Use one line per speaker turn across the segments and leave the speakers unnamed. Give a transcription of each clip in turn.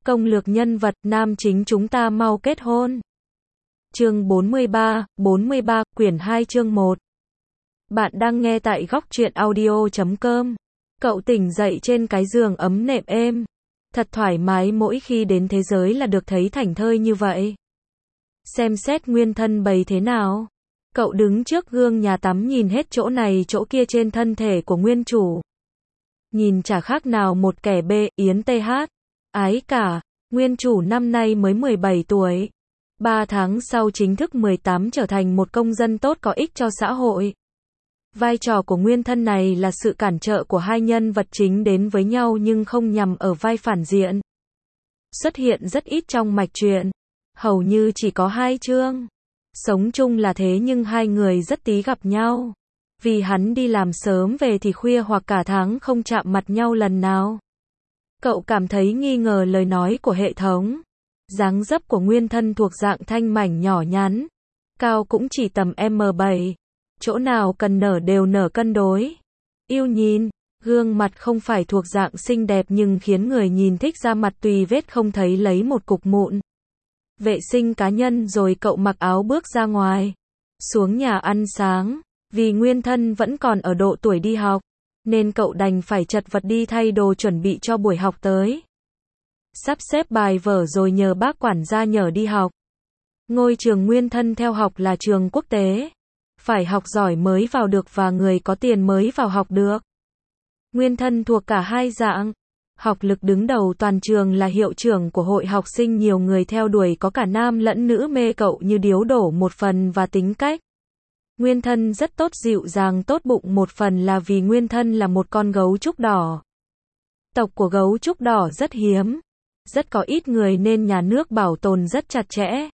Công lược nhân vật, nam chính chúng ta mau kết hôn. Chương 43, quyển 2 chương 1. Bạn đang nghe tại góc truyện audio.com. Cậu tỉnh dậy trên cái giường ấm nệm êm. Thật thoải mái mỗi khi đến thế giới là được thấy thảnh thơi như vậy. Xem xét nguyên thân bày thế nào. Cậu đứng trước gương nhà tắm nhìn hết chỗ này chỗ kia trên thân thể của nguyên chủ. Nhìn chả khác nào một kẻ bê, yến TH. Ái cả, nguyên chủ năm nay mới 17 tuổi. 3 tháng sau chính thức 18 trở thành một công dân tốt có ích cho xã hội. Vai trò của nguyên thân này là sự cản trở của hai nhân vật chính đến với nhau nhưng không nhằm ở vai phản diện. Xuất hiện rất ít trong mạch truyện. Hầu như chỉ có 2 chương. Sống chung là thế nhưng hai người rất tí gặp nhau. Vì hắn đi làm sớm về thì khuya hoặc cả tháng không chạm mặt nhau lần nào. Cậu cảm thấy nghi ngờ lời nói của hệ thống. Dáng dấp của nguyên thân thuộc dạng thanh mảnh nhỏ nhắn. Cao cũng chỉ tầm M7. Chỗ nào cần nở đều nở cân đối. Yêu nhìn, gương mặt không phải thuộc dạng xinh đẹp nhưng khiến người nhìn thích ra mặt tùy vết không thấy lấy một cục mụn. Vệ sinh cá nhân rồi cậu mặc áo bước ra ngoài. Xuống nhà ăn sáng. Vì nguyên thân vẫn còn ở độ tuổi đi học. Nên cậu đành phải chật vật đi thay đồ chuẩn bị cho buổi học tới. Sắp xếp bài vở rồi nhờ bác quản gia nhờ đi học. Ngôi trường nguyên thân theo học là trường quốc tế. Phải học giỏi mới vào được và người có tiền mới vào học được. Nguyên thân thuộc cả hai dạng. Học lực đứng đầu toàn trường là hiệu trưởng của hội học sinh nhiều người theo đuổi có cả nam lẫn nữ mê cậu như điếu đổ một phần và tính cách. Nguyên thân rất tốt dịu dàng tốt bụng một phần là vì nguyên thân là một con gấu trúc đỏ. Tộc của gấu trúc đỏ rất hiếm. Rất có ít người nên nhà nước bảo tồn rất chặt chẽ.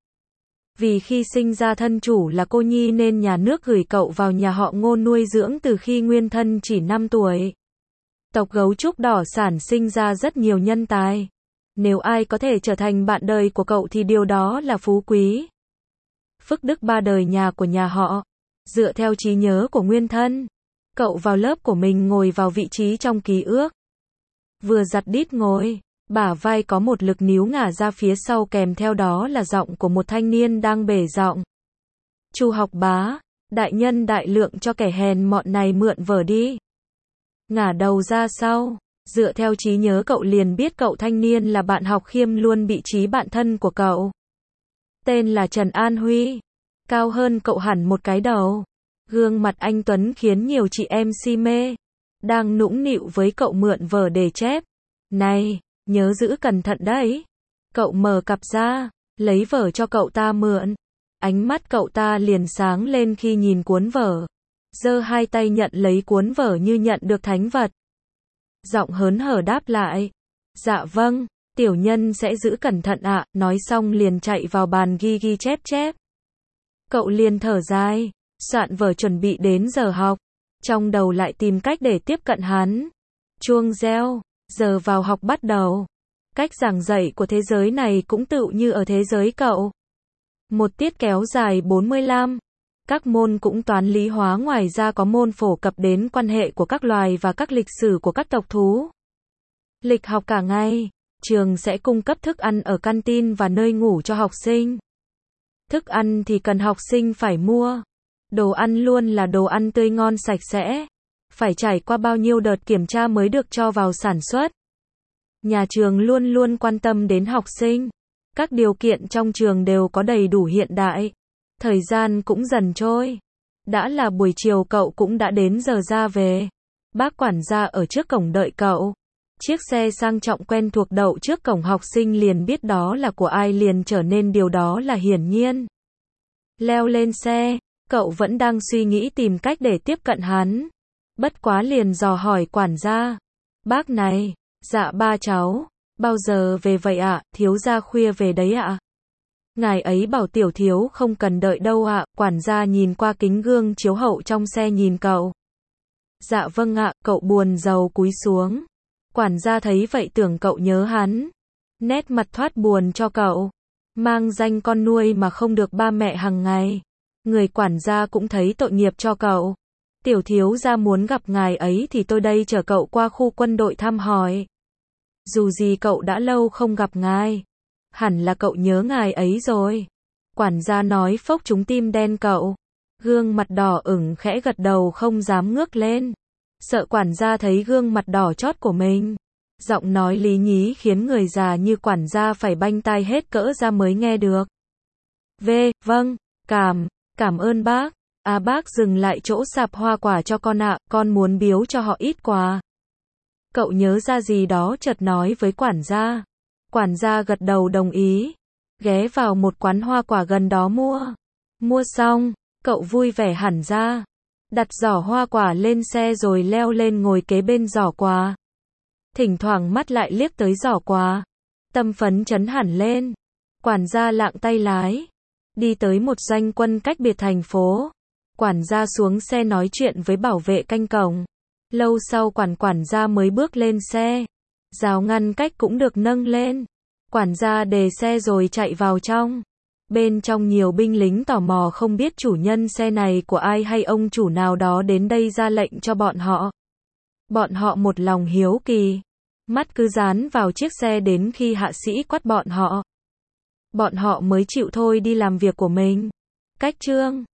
Vì khi sinh ra thân chủ là cô nhi nên nhà nước gửi cậu vào nhà họ Ngô nuôi dưỡng từ khi nguyên thân chỉ 5 tuổi. Tộc gấu trúc đỏ sản sinh ra rất nhiều nhân tài. Nếu ai có thể trở thành bạn đời của cậu thì điều đó là phú quý. Phước đức 3 đời nhà của nhà họ. Dựa theo trí nhớ của nguyên thân, cậu vào lớp của mình ngồi vào vị trí trong ký ức. Vừa giặt đít ngồi, bả vai có một lực níu ngả ra phía sau kèm theo đó là giọng của một thanh niên đang bể giọng. Chu học bá, đại nhân đại lượng cho kẻ hèn mọn này mượn vở đi. Ngả đầu ra sau, dựa theo trí nhớ cậu liền biết cậu thanh niên là bạn học Khiêm luôn bị trí bạn thân của cậu. Tên là Trần An Huy. Cao hơn cậu hẳn một cái đầu. Gương mặt anh tuấn khiến nhiều chị em si mê. Đang nũng nịu với cậu mượn vở để chép. Này, nhớ giữ cẩn thận đấy. Cậu mở cặp ra, lấy vở cho cậu ta mượn. Ánh mắt cậu ta liền sáng lên khi nhìn cuốn vở. Giơ hai tay nhận lấy cuốn vở như nhận được thánh vật. Giọng hớn hở đáp lại. Dạ vâng, tiểu nhân sẽ giữ cẩn thận ạ. Nói xong liền chạy vào bàn ghi ghi chép chép. Cậu liền thở dài, soạn vở chuẩn bị đến giờ học. Trong đầu lại tìm cách để tiếp cận hắn. Chuông reo, giờ vào học bắt đầu. Cách giảng dạy của thế giới này cũng tựu như ở thế giới cậu. Một tiết kéo dài 45. Các môn cũng toán lý hóa ngoài ra có môn phổ cập đến quan hệ của các loài và các lịch sử của các tộc thú. Lịch học cả ngày, trường sẽ cung cấp thức ăn ở canteen và nơi ngủ cho học sinh. Thức ăn thì cần học sinh phải mua. Đồ ăn luôn là đồ ăn tươi ngon sạch sẽ. Phải trải qua bao nhiêu đợt kiểm tra mới được cho vào sản xuất. Nhà trường luôn luôn quan tâm đến học sinh. Các điều kiện trong trường đều có đầy đủ hiện đại. Thời gian cũng dần trôi. Đã là buổi chiều cậu cũng đã đến giờ ra về. Bác quản gia ở trước cổng đợi cậu. Chiếc xe sang trọng quen thuộc đậu trước cổng học sinh liền biết đó là của ai liền trở nên điều đó là hiển nhiên. Leo lên xe, cậu vẫn đang suy nghĩ tìm cách để tiếp cận hắn. Bất quá liền dò hỏi quản gia. Bác này, dạ ba cháu, bao giờ về vậy ạ? Thiếu gia khuya về đấy ạ. Ngài ấy bảo tiểu thiếu không cần đợi đâu ạ. Quản gia nhìn qua kính gương chiếu hậu trong xe nhìn cậu. Dạ vâng ạ, cậu buồn rầu cúi xuống. Quản gia thấy vậy tưởng cậu nhớ hắn. Nét mặt thoát buồn cho cậu. Mang danh con nuôi mà không được ba mẹ hằng ngày. Người quản gia cũng thấy tội nghiệp cho cậu. Tiểu thiếu gia muốn gặp ngài ấy thì tôi đây chở cậu qua khu quân đội thăm hỏi. Dù gì cậu đã lâu không gặp ngài. Hẳn là cậu nhớ ngài ấy rồi. Quản gia nói phốc trúng tim đen cậu. Gương mặt đỏ ửng khẽ gật đầu không dám ngước lên. Sợ quản gia thấy gương mặt đỏ chót của mình. Giọng nói lý nhí khiến người già như quản gia phải banh tai hết cỡ ra mới nghe được. Vâng, cảm ơn bác. À bác dừng lại chỗ sạp hoa quả cho con ạ, con muốn biếu cho họ ít quà. Cậu nhớ ra gì đó chợt nói với quản gia. Quản gia gật đầu đồng ý. Ghé vào một quán hoa quả gần đó mua. Mua xong, cậu vui vẻ hẳn ra. Đặt giỏ hoa quả lên xe rồi leo lên ngồi kế bên giỏ quà. Thỉnh thoảng mắt lại liếc tới giỏ quà. Tâm phấn chấn hẳn lên. Quản gia lạng tay lái. Đi tới một doanh quân cách biệt thành phố. Quản gia xuống xe nói chuyện với bảo vệ canh cổng. Lâu sau quản gia mới bước lên xe. Rào ngăn cách cũng được nâng lên. Quản gia đề xe rồi chạy vào trong. Bên trong nhiều binh lính tò mò không biết chủ nhân xe này của ai hay ông chủ nào đó đến đây ra lệnh cho bọn họ. Bọn họ một lòng hiếu kỳ. Mắt cứ dán vào chiếc xe đến khi hạ sĩ quát bọn họ. Bọn họ mới chịu thôi đi làm việc của mình. Cách chương